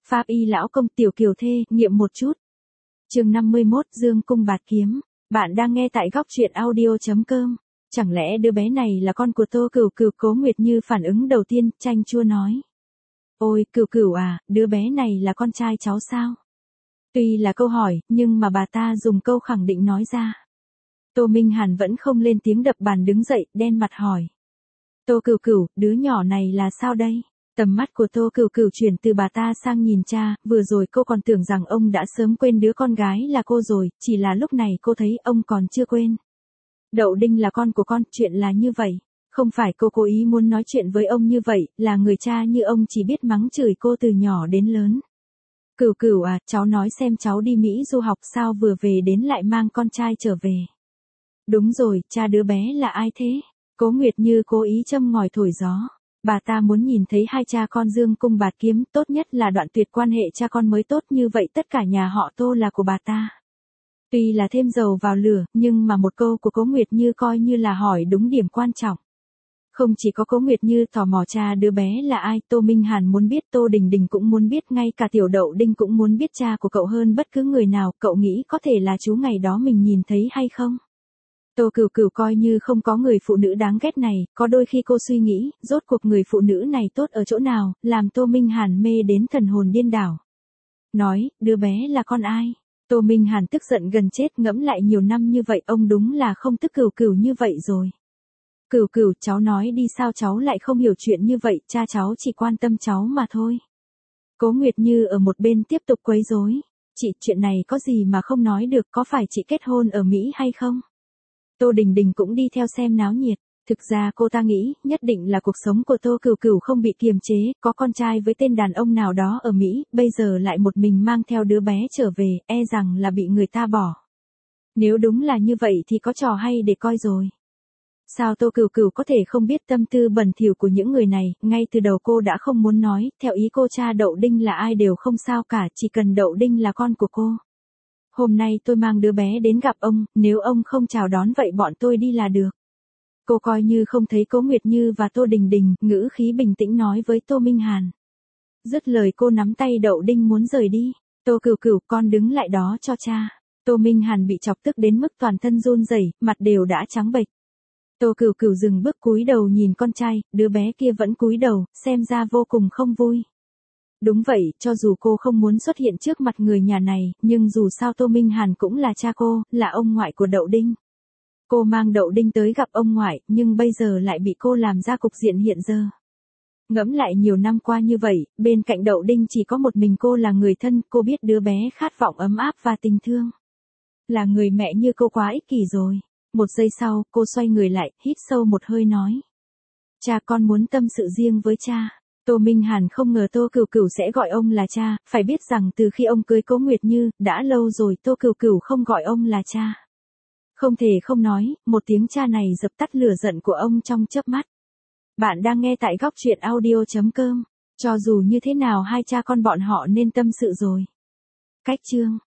Pháp y lão công tiểu kiều thê, nghiệm một chút. Chương 51, Dương cung bạt kiếm. Bạn đang nghe tại góc truyện audio.com. Chẳng lẽ đứa bé này là con của Tô Cửu Cửu? Cố Nguyệt Như phản ứng đầu tiên, chanh chua nói. Ôi, Cửu Cửu à, đứa bé này là con trai cháu sao? Tuy là câu hỏi, nhưng mà bà ta dùng câu khẳng định nói ra. Tô Minh Hàn vẫn không lên tiếng, đập bàn đứng dậy, đen mặt hỏi. Tô Cửu Cửu, đứa nhỏ này là sao đây? Tầm mắt của Tô Cửu Cửu chuyển từ bà ta sang nhìn cha, vừa rồi cô còn tưởng rằng ông đã sớm quên đứa con gái là cô rồi, chỉ là lúc này cô thấy ông còn chưa quên. Đậu Đinh là con của con, chuyện là như vậy. Không phải cô cố ý muốn nói chuyện với ông như vậy, là người cha như ông chỉ biết mắng chửi cô từ nhỏ đến lớn. Cửu Cửu à, cháu nói xem cháu đi Mỹ du học sao vừa về đến lại mang con trai trở về. Đúng rồi, cha đứa bé là ai thế? Cố Nguyệt Như cố ý châm ngòi thổi gió. Bà ta muốn nhìn thấy hai cha con dương cung bạt kiếm, tốt nhất là đoạn tuyệt quan hệ cha con mới tốt, như vậy tất cả nhà họ Tô là của bà ta. Tuy là thêm dầu vào lửa, nhưng mà một câu của Cố Nguyệt Như coi như là hỏi đúng điểm quan trọng. Không chỉ có Cố Nguyệt Như tò mò cha đứa bé là ai, Tô Minh Hàn muốn biết, Tô Đình Đình cũng muốn biết, ngay cả tiểu Đậu Đinh cũng muốn biết cha của cậu hơn bất cứ người nào. Cậu nghĩ có thể là chú ngày đó mình nhìn thấy hay không? Tô Cửu Cửu coi như không có người phụ nữ đáng ghét này, có đôi khi cô suy nghĩ, rốt cuộc người phụ nữ này tốt ở chỗ nào, làm Tô Minh Hàn mê đến thần hồn điên đảo. Nói, đứa bé là con ai? Tô Minh Hàn tức giận gần chết, ngẫm lại nhiều năm như vậy ông đúng là không tức Cửu Cửu như vậy rồi. Cửu Cửu, cháu nói đi, sao cháu lại không hiểu chuyện như vậy, cha cháu chỉ quan tâm cháu mà thôi. Cố Nguyệt Như ở một bên tiếp tục quấy rối. Chị, chuyện này có gì mà không nói được, có phải chị kết hôn ở Mỹ hay không? Tô Đình Đình cũng đi theo xem náo nhiệt. Thực ra cô ta nghĩ, nhất định là cuộc sống của Tô Cửu Cửu không bị kiềm chế, có con trai với tên đàn ông nào đó ở Mỹ, bây giờ lại một mình mang theo đứa bé trở về, e rằng là bị người ta bỏ. Nếu đúng là như vậy thì có trò hay để coi rồi. Sao Tô Cửu Cửu có thể không biết tâm tư bẩn thỉu của những người này, ngay từ đầu cô đã không muốn nói, theo ý cô cha Đậu Đinh là ai đều không sao cả, chỉ cần Đậu Đinh là con của cô. Hôm nay tôi mang đứa bé đến gặp ông, nếu ông không chào đón vậy bọn tôi đi là được. Cô coi như không thấy Cố Nguyệt Như và Tô Đình Đình, ngữ khí bình tĩnh nói với Tô Minh Hàn. Dứt lời cô nắm tay Đậu Đinh muốn rời đi. Tô Cửu Cửu, con đứng lại đó cho cha. Tô Minh Hàn bị chọc tức đến mức toàn thân run rẩy, mặt đều đã trắng bệch. Tô Cửu Cửu dừng bước cúi đầu nhìn con trai, đứa bé kia vẫn cúi đầu, xem ra vô cùng không vui. Đúng vậy, cho dù cô không muốn xuất hiện trước mặt người nhà này, nhưng dù sao Tô Minh Hàn cũng là cha cô, là ông ngoại của Đậu Đinh. Cô mang Đậu Đinh tới gặp ông ngoại, nhưng bây giờ lại bị cô làm ra cục diện hiện giờ. Ngẫm lại nhiều năm qua như vậy, bên cạnh Đậu Đinh chỉ có một mình cô là người thân, cô biết đứa bé khát vọng ấm áp và tình thương. Là người mẹ như cô quá ích kỷ rồi. Một giây sau, cô xoay người lại, hít sâu một hơi nói. Cha, con muốn tâm sự riêng với cha. Tô Minh Hàn không ngờ Tô Cửu Cửu sẽ gọi ông là cha, phải biết rằng từ khi ông cưới Cố Nguyệt Như, đã lâu rồi Tô Cửu Cửu không gọi ông là cha. Không thể không nói, một tiếng cha này dập tắt lửa giận của ông trong chớp mắt. Bạn đang nghe tại góc truyện audio.com. Cho dù như thế nào hai cha con bọn họ nên tâm sự rồi. Cách chương.